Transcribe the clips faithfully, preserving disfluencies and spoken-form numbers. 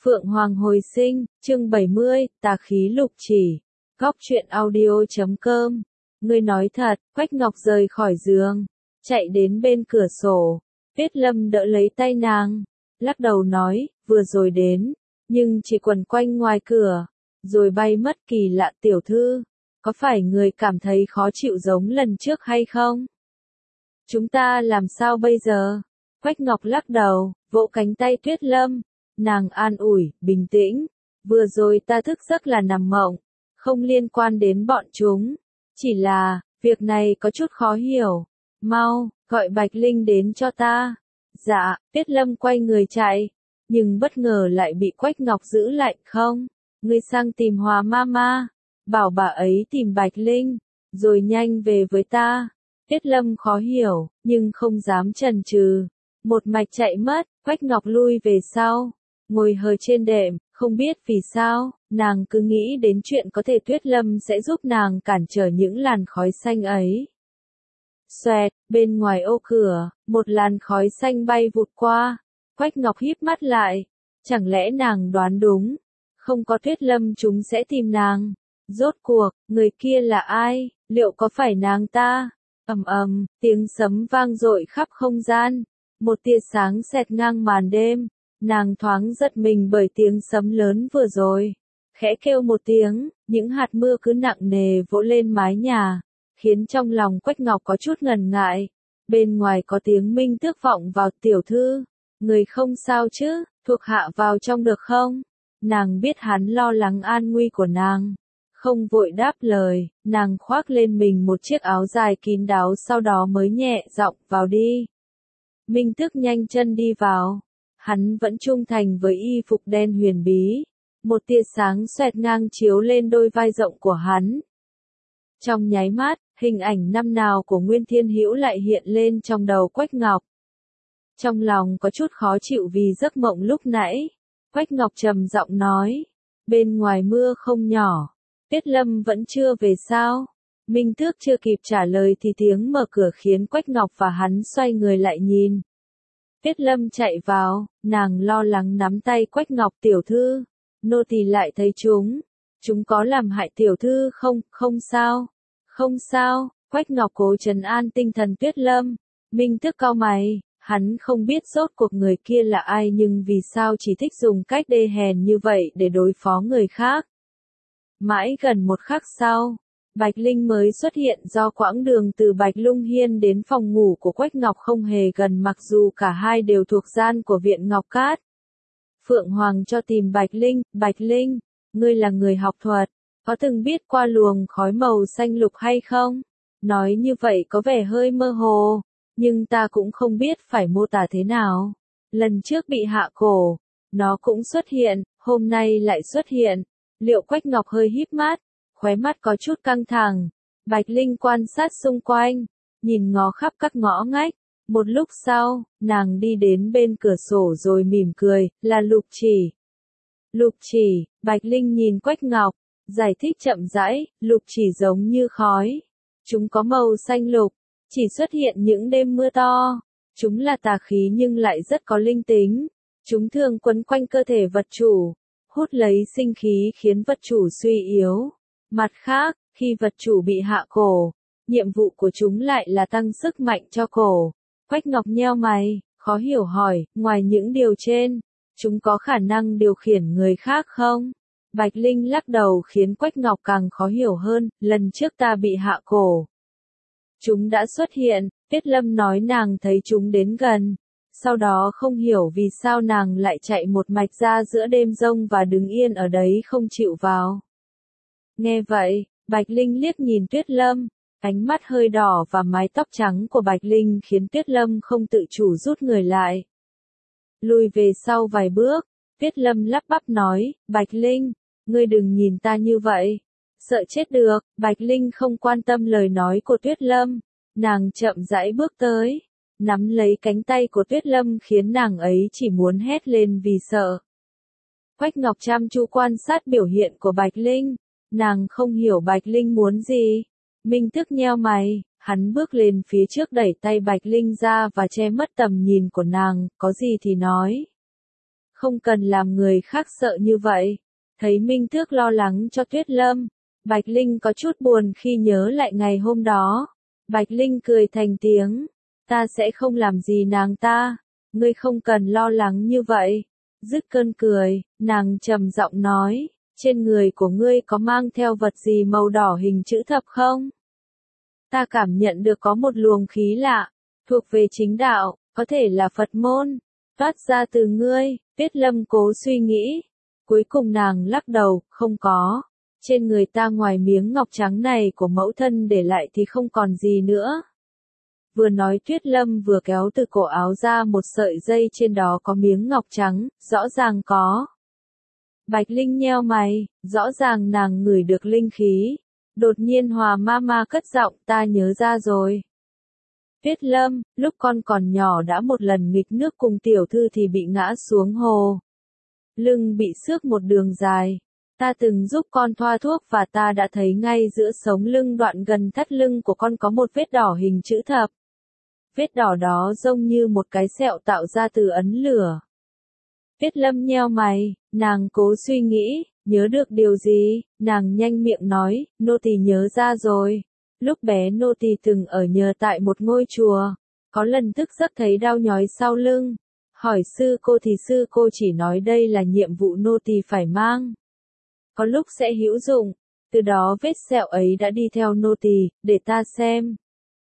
Phượng Hoàng hồi sinh, chương bảy mươi, tà khí lục chỉ. Góc truyện audio.com. Ngươi nói thật, Quách Ngọc rời khỏi giường, chạy đến bên cửa sổ. Tuyết Lâm đỡ lấy tay nàng, lắc đầu nói, vừa rồi đến, nhưng chỉ quẩn quanh ngoài cửa, rồi bay mất. Kỳ lạ tiểu thư, có phải người cảm thấy khó chịu giống lần trước hay không? Chúng ta làm sao bây giờ? Quách Ngọc lắc đầu, vỗ cánh tay Tuyết Lâm. Nàng an ủi, bình tĩnh, vừa rồi ta thức giấc là nằm mộng, không liên quan đến bọn chúng. Chỉ là, việc này có chút khó hiểu. Mau, gọi Bạch Linh đến cho ta. Dạ, Tuyết Lâm quay người chạy, nhưng bất ngờ lại bị Quách Ngọc giữ lại. Không, ngươi sang tìm Hòa Mama, bảo bà ấy tìm Bạch Linh, rồi nhanh về với ta. Tuyết Lâm khó hiểu, nhưng không dám chần chừ. Một mạch chạy mất, Quách Ngọc lui về sau, ngồi hờ trên đệm, không biết vì sao, nàng cứ nghĩ đến chuyện có thể Tuyết Lâm sẽ giúp nàng cản trở những làn khói xanh ấy. Xoẹt, bên ngoài ô cửa, một làn khói xanh bay vụt qua, Quách Ngọc híp mắt lại, chẳng lẽ nàng đoán đúng, không có Tuyết Lâm chúng sẽ tìm nàng. Rốt cuộc, người kia là ai, liệu có phải nàng ta? Ầm ầm, tiếng sấm vang dội khắp không gian, một tia sáng xẹt ngang màn đêm. Nàng thoáng giật mình bởi tiếng sấm lớn vừa rồi, khẽ kêu một tiếng, những hạt mưa cứ nặng nề vỗ lên mái nhà, khiến trong lòng Quách Ngọc có chút ngần ngại. Bên ngoài có tiếng Minh Tước vọng vào, tiểu thư, người không sao chứ, thuộc hạ vào trong được không? Nàng biết hắn lo lắng an nguy của nàng, không vội đáp lời, nàng khoác lên mình một chiếc áo dài kín đáo sau đó mới nhẹ giọng, vào đi. Minh Tước nhanh chân đi vào. Hắn vẫn trung thành với y phục đen huyền bí, một tia sáng xoẹt ngang chiếu lên đôi vai rộng của hắn. Trong nháy mắt, hình ảnh năm nào của Nguyên Thiên Hữu lại hiện lên trong đầu Quách Ngọc. Trong lòng có chút khó chịu vì giấc mộng lúc nãy, Quách Ngọc trầm giọng nói, bên ngoài mưa không nhỏ, Tuyết Lâm vẫn chưa về sao? Minh Tước chưa kịp trả lời thì tiếng mở cửa khiến Quách Ngọc và hắn xoay người lại nhìn. Tuyết Lâm chạy vào, nàng lo lắng nắm tay Quách Ngọc, tiểu thư, nô tỳ lại thấy chúng, chúng có làm hại tiểu thư không? Không sao, không sao. Quách Ngọc cố trấn an tinh thần Tuyết Lâm. Minh Tước cau mày, hắn không biết rốt cuộc người kia là ai nhưng vì sao chỉ thích dùng cách đê hèn như vậy để đối phó người khác. Mãi gần một khắc sau, Bạch Linh mới xuất hiện. Do quãng đường từ Bạch Lung Hiên đến phòng ngủ của Quách Ngọc không hề gần mặc dù cả hai đều thuộc gian của viện Ngọc Cát. Phượng Hoàng cho tìm Bạch Linh. Bạch Linh, ngươi là người học thuật, có từng biết qua luồng khói màu xanh lục hay không? Nói như vậy có vẻ hơi mơ hồ, nhưng ta cũng không biết phải mô tả thế nào. Lần trước bị hạ cổ, nó cũng xuất hiện, hôm nay lại xuất hiện. Liệu Quách Ngọc hơi híp mắt, khóe mắt có chút căng thẳng. Bạch Linh quan sát xung quanh, nhìn ngó khắp các ngõ ngách. Một lúc sau, nàng đi đến bên cửa sổ rồi mỉm cười, là lục chỉ. Lục chỉ, Bạch Linh nhìn Quách Ngọc, giải thích chậm rãi, lục chỉ giống như khói. Chúng có màu xanh lục, chỉ xuất hiện những đêm mưa to. Chúng là tà khí nhưng lại rất có linh tính. Chúng thường quấn quanh cơ thể vật chủ, hút lấy sinh khí khiến vật chủ suy yếu. Mặt khác, khi vật chủ bị hạ cổ, nhiệm vụ của chúng lại là tăng sức mạnh cho cổ. Quách Ngọc nheo mày, khó hiểu hỏi, ngoài những điều trên, chúng có khả năng điều khiển người khác không? Bạch Linh lắc đầu khiến Quách Ngọc càng khó hiểu hơn, lần trước ta bị hạ cổ. Chúng đã xuất hiện, Tuyết Lâm nói nàng thấy chúng đến gần. Sau đó không hiểu vì sao nàng lại chạy một mạch ra giữa đêm rông và đứng yên ở đấy không chịu vào. Nghe vậy, Bạch Linh liếc nhìn Tuyết Lâm, ánh mắt hơi đỏ và mái tóc trắng của Bạch Linh khiến Tuyết Lâm không tự chủ rút người lại. Lùi về sau vài bước, Tuyết Lâm lắp bắp nói, Bạch Linh, ngươi đừng nhìn ta như vậy. Sợ chết được. Bạch Linh không quan tâm lời nói của Tuyết Lâm, nàng chậm rãi bước tới, nắm lấy cánh tay của Tuyết Lâm khiến nàng ấy chỉ muốn hét lên vì sợ. Quách Ngọc chăm chú quan sát biểu hiện của Bạch Linh. Nàng không hiểu Bạch Linh muốn gì. Minh Tước nheo mày, hắn bước lên phía trước đẩy tay Bạch Linh ra và che mất tầm nhìn của nàng, có gì thì nói. Không cần làm người khác sợ như vậy. Thấy Minh Tước lo lắng cho Tuyết Lâm, Bạch Linh có chút buồn khi nhớ lại ngày hôm đó. Bạch Linh cười thành tiếng, ta sẽ không làm gì nàng ta, ngươi không cần lo lắng như vậy. Dứt cơn cười, nàng trầm giọng nói, trên người của ngươi có mang theo vật gì màu đỏ hình chữ thập không? Ta cảm nhận được có một luồng khí lạ, thuộc về chính đạo, có thể là Phật môn, toát ra từ ngươi. Tuyết Lâm cố suy nghĩ, cuối cùng nàng lắc đầu, không có. Trên người ta ngoài miếng ngọc trắng này của mẫu thân để lại thì không còn gì nữa. Vừa nói Tuyết Lâm vừa kéo từ cổ áo ra một sợi dây trên đó có miếng ngọc trắng, rõ ràng có. Bạch Linh nheo mày, rõ ràng nàng ngửi được linh khí. Đột nhiên Hòa ma ma cất giọng, ta nhớ ra rồi. Tuyết Lâm, lúc con còn nhỏ đã một lần nghịch nước cùng tiểu thư thì bị ngã xuống hồ. Lưng bị xước một đường dài. Ta từng giúp con thoa thuốc và ta đã thấy ngay giữa sống lưng đoạn gần thắt lưng của con có một vết đỏ hình chữ thập. Vết đỏ đó giống như một cái sẹo tạo ra từ ấn lửa. Tuyết Lâm nheo mày, nàng cố suy nghĩ, nhớ được điều gì, nàng nhanh miệng nói, nô tỳ nhớ ra rồi. Lúc bé nô tỳ từng ở nhờ tại một ngôi chùa, có lần thức giấc thấy đau nhói sau lưng. Hỏi sư cô thì sư cô chỉ nói đây là nhiệm vụ nô tỳ phải mang. Có lúc sẽ hữu dụng, từ đó vết sẹo ấy đã đi theo nô tỳ, để ta xem.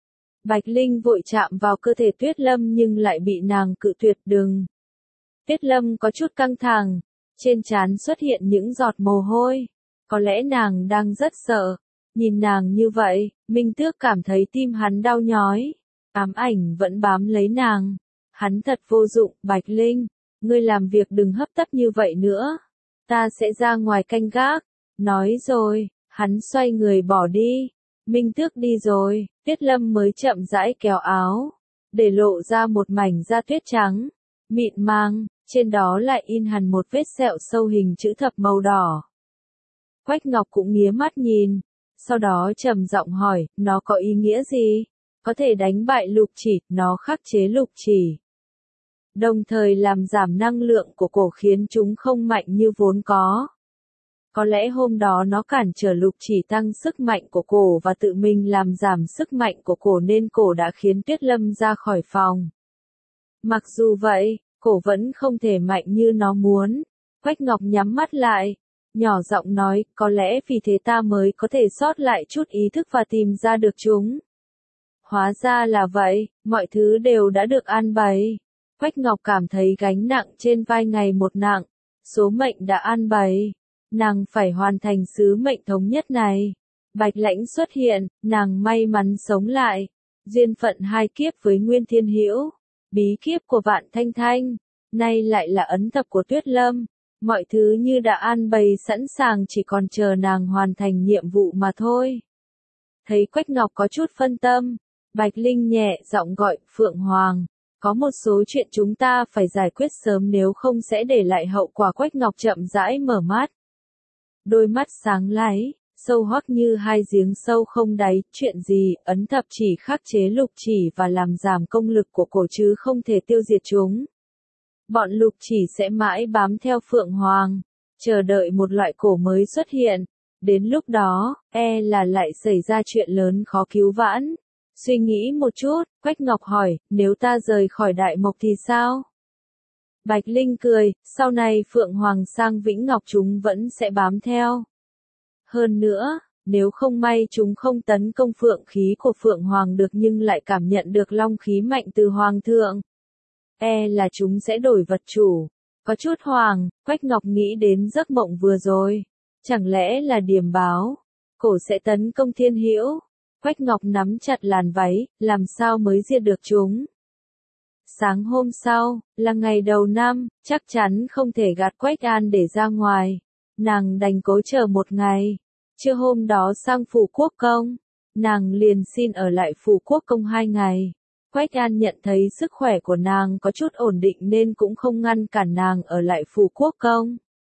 Bạch Linh vội chạm vào cơ thể Tuyết Lâm nhưng lại bị nàng cự tuyệt đừng. Tuyết Lâm có chút căng thẳng, trên trán xuất hiện những giọt mồ hôi, có lẽ nàng đang rất sợ. Nhìn nàng như vậy, Minh Tước cảm thấy tim hắn đau nhói, ám ảnh vẫn bám lấy nàng. Hắn thật vô dụng, Bạch Linh, ngươi làm việc đừng hấp tấp như vậy nữa. Ta sẽ ra ngoài canh gác. Nói rồi, hắn xoay người bỏ đi. Minh Tước đi rồi, Tuyết Lâm mới chậm rãi kéo áo, để lộ ra một mảnh da tuyết trắng, mịn màng, trên đó lại in hẳn một vết sẹo sâu hình chữ thập màu đỏ. Quách Ngọc cũng nghía mắt nhìn, sau đó trầm giọng hỏi, nó có ý nghĩa gì? Có thể đánh bại lục chỉ, nó khắc chế lục chỉ. Đồng thời làm giảm năng lượng của cổ khiến chúng không mạnh như vốn có. Có lẽ hôm đó nó cản trở lục chỉ tăng sức mạnh của cổ và tự mình làm giảm sức mạnh của cổ nên cổ đã khiến Tuyết Lâm ra khỏi phòng. Mặc dù vậy, cổ vẫn không thể mạnh như nó muốn. Quách Ngọc nhắm mắt lại, nhỏ giọng nói, có lẽ vì thế ta mới có thể sót lại chút ý thức và tìm ra được chúng. Hóa ra là vậy, mọi thứ đều đã được an bày. Quách Ngọc cảm thấy gánh nặng trên vai ngày một nặng, số mệnh đã an bày. Nàng phải hoàn thành sứ mệnh thống nhất này. Bạch Lãnh xuất hiện, nàng may mắn sống lại. Duyên phận hai kiếp với Nguyên Thiên Hữu, bí kiếp của Vạn Thanh Thanh, nay lại là ấn thập của Tuyết Lâm. Mọi thứ như đã an bày sẵn sàng chỉ còn chờ nàng hoàn thành nhiệm vụ mà thôi. Thấy Quách Ngọc có chút phân tâm, Bạch Linh nhẹ giọng gọi, Phượng Hoàng, có một số chuyện chúng ta phải giải quyết sớm nếu không sẽ để lại hậu quả. Quách Ngọc chậm rãi mở mắt. Đôi mắt sáng láy, sâu hoắc như hai giếng sâu không đáy, chuyện gì, ấn thập chỉ khắc chế lục chỉ và làm giảm công lực của cổ chứ không thể tiêu diệt chúng. Bọn lục chỉ sẽ mãi bám theo Phượng Hoàng, chờ đợi một loại cổ mới xuất hiện. Đến lúc đó, e là lại xảy ra chuyện lớn khó cứu vãn. Suy nghĩ một chút, Quách Ngọc hỏi, nếu ta rời khỏi Đại Mộc thì sao? Bạch Linh cười, sau này Phượng Hoàng sang Vĩnh Ngọc chúng vẫn sẽ bám theo. Hơn nữa, nếu không may chúng không tấn công phượng khí của Phượng Hoàng được nhưng lại cảm nhận được long khí mạnh từ Hoàng thượng, e là chúng sẽ đổi vật chủ. Có chút hoàng, Quách Ngọc nghĩ đến giấc mộng vừa rồi. Chẳng lẽ là điềm báo? Cổ sẽ tấn công Thiên Hữu. Quách Ngọc nắm chặt làn váy, làm sao mới diệt được chúng? Sáng hôm sau, là ngày đầu năm, chắc chắn không thể gạt Quách An để ra ngoài. Nàng đành cố chờ một ngày. Trưa hôm đó sang Phủ Quốc Công, nàng liền xin ở lại Phủ Quốc Công hai ngày. Quách An nhận thấy sức khỏe của nàng có chút ổn định nên cũng không ngăn cản nàng ở lại Phủ Quốc Công.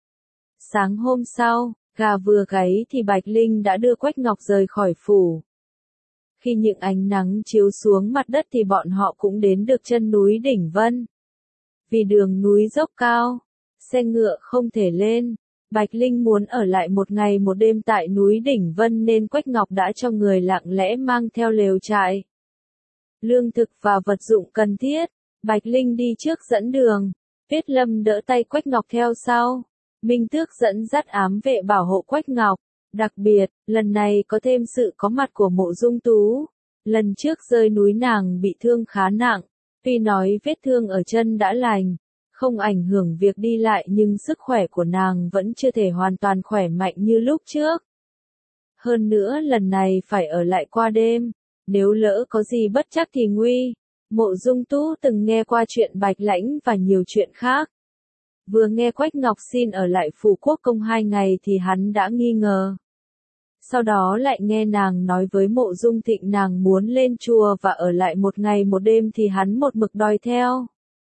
Sáng hôm sau, gà vừa gáy thì Bạch Linh đã đưa Quách Ngọc rời khỏi phủ. Khi những ánh nắng chiếu xuống mặt đất thì bọn họ cũng đến được chân núi Đỉnh Vân. Vì đường núi dốc cao, xe ngựa không thể lên. Bạch Linh muốn ở lại một ngày một đêm tại núi Đỉnh Vân nên Quách Ngọc đã cho người lặng lẽ mang theo lều trại, lương thực và vật dụng cần thiết. Bạch Linh đi trước dẫn đường, Tuyết Lâm đỡ tay Quách Ngọc theo sau. Minh Tước dẫn dắt ám vệ bảo hộ Quách Ngọc. Đặc biệt, lần này có thêm sự có mặt của Mộ Dung Tú. Lần trước rơi núi nàng bị thương khá nặng, tuy nói vết thương ở chân đã lành, không ảnh hưởng việc đi lại nhưng sức khỏe của nàng vẫn chưa thể hoàn toàn khỏe mạnh như lúc trước. Hơn nữa lần này phải ở lại qua đêm, nếu lỡ có gì bất trắc thì nguy. Mộ Dung Tú từng nghe qua chuyện Bạch Lãnh và nhiều chuyện khác. Vừa nghe Quách Ngọc xin ở lại Phủ Quốc Công hai ngày thì hắn đã nghi ngờ. Sau đó lại nghe nàng nói với Mộ Dung Thịnh nàng muốn lên chùa và ở lại một ngày một đêm thì hắn một mực đòi theo.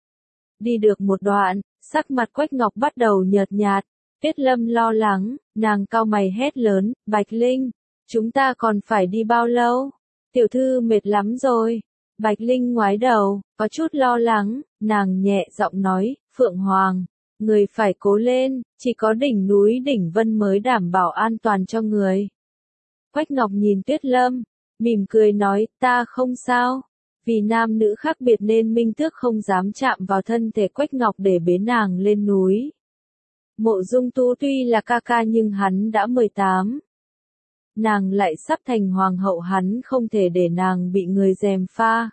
Đi được một đoạn, sắc mặt Quách Ngọc bắt đầu nhợt nhạt. Tuyết Lâm lo lắng, nàng cau mày hét lớn, Bạch Linh, chúng ta còn phải đi bao lâu? Tiểu thư mệt lắm rồi. Bạch Linh ngoái đầu, có chút lo lắng, nàng nhẹ giọng nói, Phượng Hoàng, người phải cố lên, chỉ có đỉnh núi Đỉnh Vân mới đảm bảo an toàn cho người. Quách Ngọc nhìn Tuyết Lâm, mỉm cười nói, ta không sao. Vì nam nữ khác biệt nên Minh Tước không dám chạm vào thân thể Quách Ngọc để bế nàng lên núi. Mộ Dung Tú tuy là ca ca nhưng hắn đã mười tám. Nàng lại sắp thành hoàng hậu, hắn không thể để nàng bị người gièm pha.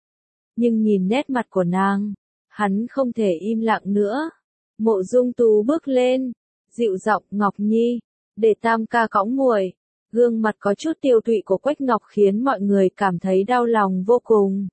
Nhưng nhìn nét mặt của nàng, hắn không thể im lặng nữa. Mộ Dung Tú bước lên, dịu giọng, Ngọc Nhi, để tam ca cõng muội. Gương mặt có chút tiêu tụy của Quách Ngọc khiến mọi người cảm thấy đau lòng vô cùng.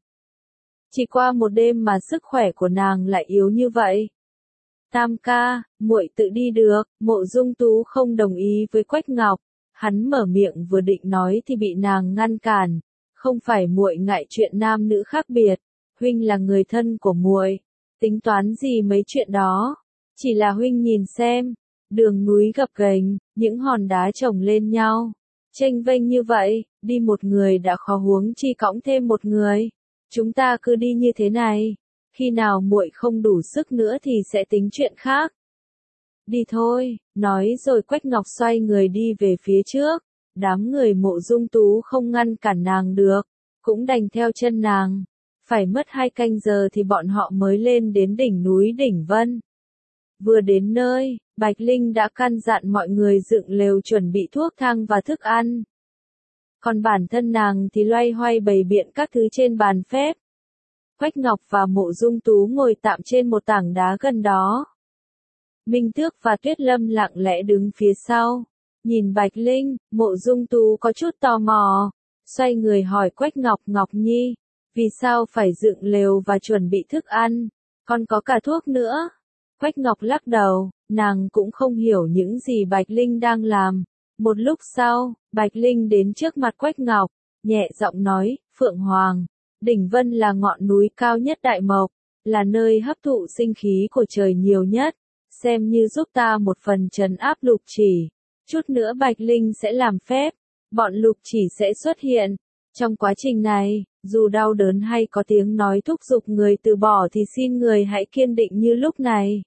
Chỉ qua một đêm mà sức khỏe của nàng lại yếu như vậy. Tam ca, muội tự đi được. Mộ Dung Tú không đồng ý với Quách Ngọc. Hắn mở miệng vừa định nói thì bị nàng ngăn cản. Không phải muội ngại chuyện nam nữ khác biệt, huynh là người thân của muội, tính toán gì mấy chuyện đó. Chỉ là huynh nhìn xem, đường núi gập ghềnh, những hòn đá chồng lên nhau, chênh vênh như vậy, đi một người đã khó huống chi cõng thêm một người. Chúng ta cứ đi như thế này, khi nào muội không đủ sức nữa thì sẽ tính chuyện khác. Đi thôi, nói rồi Quách Ngọc xoay người đi về phía trước. Đám người Mộ Dung Tú không ngăn cản nàng được, cũng đành theo chân nàng. Phải mất hai canh giờ thì bọn họ mới lên đến đỉnh núi Đỉnh Vân. Vừa đến nơi, Bạch Linh đã căn dặn mọi người dựng lều chuẩn bị thuốc thang và thức ăn. Còn bản thân nàng thì loay hoay bày biện các thứ trên bàn phép. Quách Ngọc và Mộ Dung Tú ngồi tạm trên một tảng đá gần đó. Minh Tước và Tuyết Lâm lặng lẽ đứng phía sau. Nhìn Bạch Linh, Mộ Dung Tú có chút tò mò. Xoay người hỏi Quách Ngọc, Ngọc Nhi, vì sao phải dựng lều và chuẩn bị thức ăn, còn có cả thuốc nữa. Quách Ngọc lắc đầu, nàng cũng không hiểu những gì Bạch Linh đang làm. Một lúc sau, Bạch Linh đến trước mặt Quách Ngọc, nhẹ giọng nói, Phượng Hoàng, Đỉnh Vân là ngọn núi cao nhất Đại Mộc, là nơi hấp thụ sinh khí của trời nhiều nhất, xem như giúp ta một phần trấn áp Lục Chỉ. Chút nữa Bạch Linh sẽ làm phép, bọn Lục Chỉ sẽ xuất hiện. Trong quá trình này, dù đau đớn hay có tiếng nói thúc giục người từ bỏ thì xin người hãy kiên định như lúc này.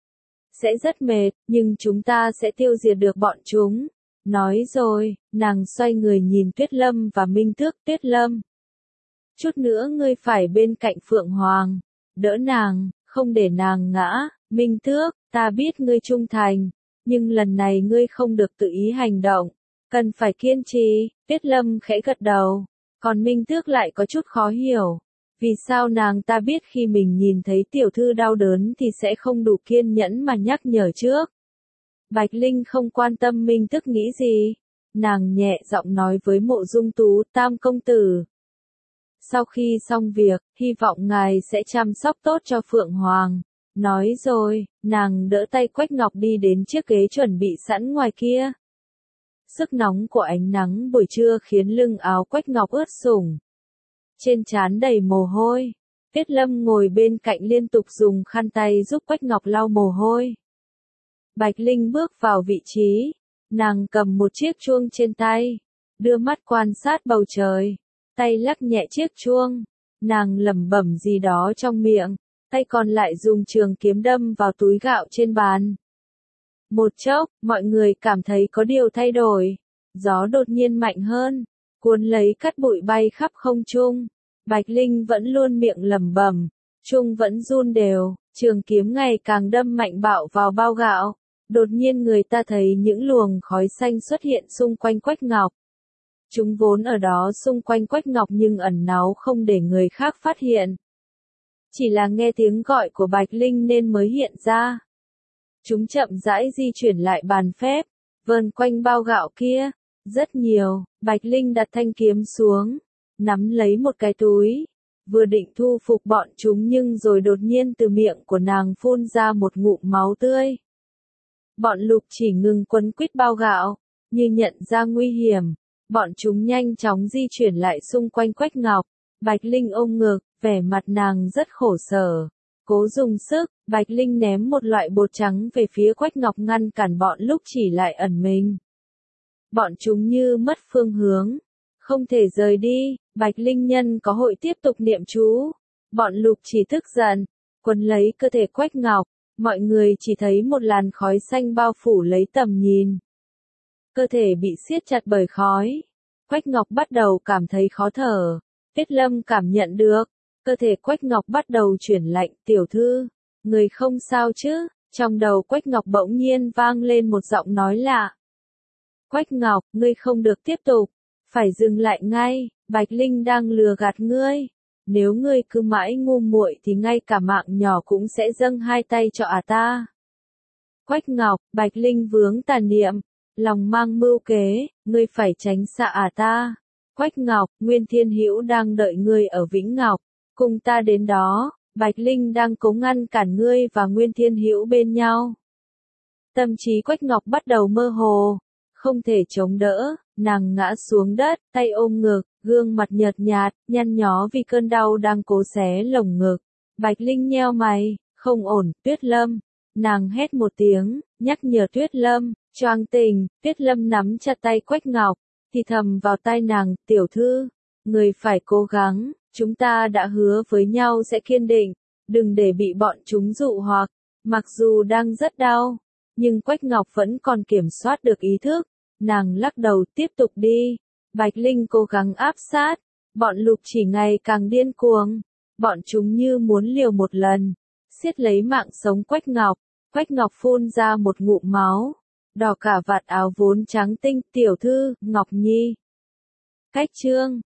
Sẽ rất mệt, nhưng chúng ta sẽ tiêu diệt được bọn chúng. Nói rồi, nàng xoay người nhìn Tuyết Lâm và Minh Tước. Tuyết Lâm, chút nữa ngươi phải bên cạnh Phượng Hoàng, đỡ nàng, không để nàng ngã. Minh Tước, ta biết ngươi trung thành, nhưng lần này ngươi không được tự ý hành động, cần phải kiên trì. Tuyết Lâm khẽ gật đầu, còn Minh Tước lại có chút khó hiểu. Vì sao nàng ta biết khi mình nhìn thấy tiểu thư đau đớn thì sẽ không đủ kiên nhẫn mà nhắc nhở trước. Bạch Linh không quan tâm Minh Tước nghĩ gì. Nàng nhẹ giọng nói với Mộ Dung Tú, Tam công tử, sau khi xong việc, hy vọng ngài sẽ chăm sóc tốt cho Phượng Hoàng. Nói rồi, nàng đỡ tay Quách Ngọc đi đến chiếc ghế chuẩn bị sẵn ngoài kia. Sức nóng của ánh nắng buổi trưa khiến lưng áo Quách Ngọc ướt sũng, trên trán đầy mồ hôi. Tuyết Lâm ngồi bên cạnh liên tục dùng khăn tay giúp Quách Ngọc lau mồ hôi. Bạch Linh bước vào vị trí, nàng cầm một chiếc chuông trên tay, đưa mắt quan sát bầu trời, tay lắc nhẹ chiếc chuông, nàng lẩm bẩm gì đó trong miệng. tay còn lại dùng trường kiếm đâm vào túi gạo trên bàn. Một chốc, mọi người cảm thấy có điều thay đổi. Gió đột nhiên mạnh hơn, cuốn lấy cát bụi bay khắp không trung. Bạch Linh vẫn luôn miệng lẩm bẩm, trung vẫn run đều, trường kiếm ngày càng đâm mạnh bạo vào bao gạo. Đột nhiên người ta thấy những luồng khói xanh xuất hiện xung quanh Quách Ngọc. Chúng vốn ở đó xung quanh Quách Ngọc nhưng ẩn náu không để người khác phát hiện. Chỉ là nghe tiếng gọi của Bạch Linh nên mới hiện ra. Chúng chậm rãi di chuyển lại bàn phép, vờn quanh bao gạo kia. Rất nhiều, Bạch Linh đặt thanh kiếm xuống, nắm lấy một cái túi, vừa định thu phục bọn chúng nhưng rồi đột nhiên từ miệng của nàng phun ra một ngụm máu tươi. Bọn Lục Chỉ ngừng quấn quýt bao gạo, như nhận ra nguy hiểm, bọn chúng nhanh chóng di chuyển lại xung quanh Quách Ngọc. Bạch Linh ôm ngực, vẻ mặt nàng rất khổ sở. Cố dùng sức, Bạch Linh ném một loại bột trắng về phía Quách Ngọc ngăn cản bọn Lục Chỉ lại ẩn mình. Bọn chúng như mất phương hướng, không thể rời đi. Bạch Linh nhân có hội tiếp tục niệm chú. Bọn Lục Chỉ tức giận, quấn lấy cơ thể Quách Ngọc. Mọi người chỉ thấy một làn khói xanh bao phủ lấy tầm nhìn. Cơ thể bị siết chặt bởi khói. Quách Ngọc bắt đầu cảm thấy khó thở. Tuyết Lâm cảm nhận được. Cơ thể Quách Ngọc bắt đầu chuyển lạnh. Tiểu thư, người không sao chứ? Trong đầu Quách Ngọc bỗng nhiên vang lên một giọng nói lạ. Quách Ngọc, ngươi không được tiếp tục. Phải dừng lại ngay. Bạch Linh đang lừa gạt ngươi. Nếu ngươi cứ mãi ngu muội thì ngay cả mạng nhỏ cũng sẽ dâng hai tay cho ả ta. Quách Ngọc, Bạch Linh vướng tà niệm, lòng mang mưu kế, ngươi phải tránh xa ả ta. Quách Ngọc, Nguyên Thiên Hữu đang đợi ngươi ở Vĩnh Ngọc, cùng ta đến đó. Bạch Linh đang cố ngăn cản ngươi và Nguyên Thiên Hữu bên nhau. Tâm trí Quách Ngọc bắt đầu mơ hồ, không thể chống đỡ, nàng ngã xuống đất, tay ôm ngực, gương mặt nhợt nhạt, nhăn nhó vì cơn đau đang cố xé lồng ngực. Bạch Linh nheo mày, không ổn. Tuyết Lâm, nàng hét một tiếng, nhắc nhở Tuyết Lâm. Choang tình, Tuyết Lâm nắm chặt tay Quách Ngọc, thì thầm vào tai nàng, tiểu thư, người phải cố gắng, chúng ta đã hứa với nhau sẽ kiên định, đừng để bị bọn chúng dụ hoặc. Mặc dù đang rất đau, nhưng Quách Ngọc vẫn còn kiểm soát được ý thức. Nàng lắc đầu, tiếp tục đi. Bạch Linh cố gắng áp sát. Bọn Lục Chỉ ngày càng điên cuồng. Bọn chúng như muốn liều một lần, siết lấy mạng sống Quách Ngọc. Quách Ngọc phun ra một ngụm máu, đỏ cả vạt áo vốn trắng tinh. Tiểu thư, Ngọc Nhi. Cách chương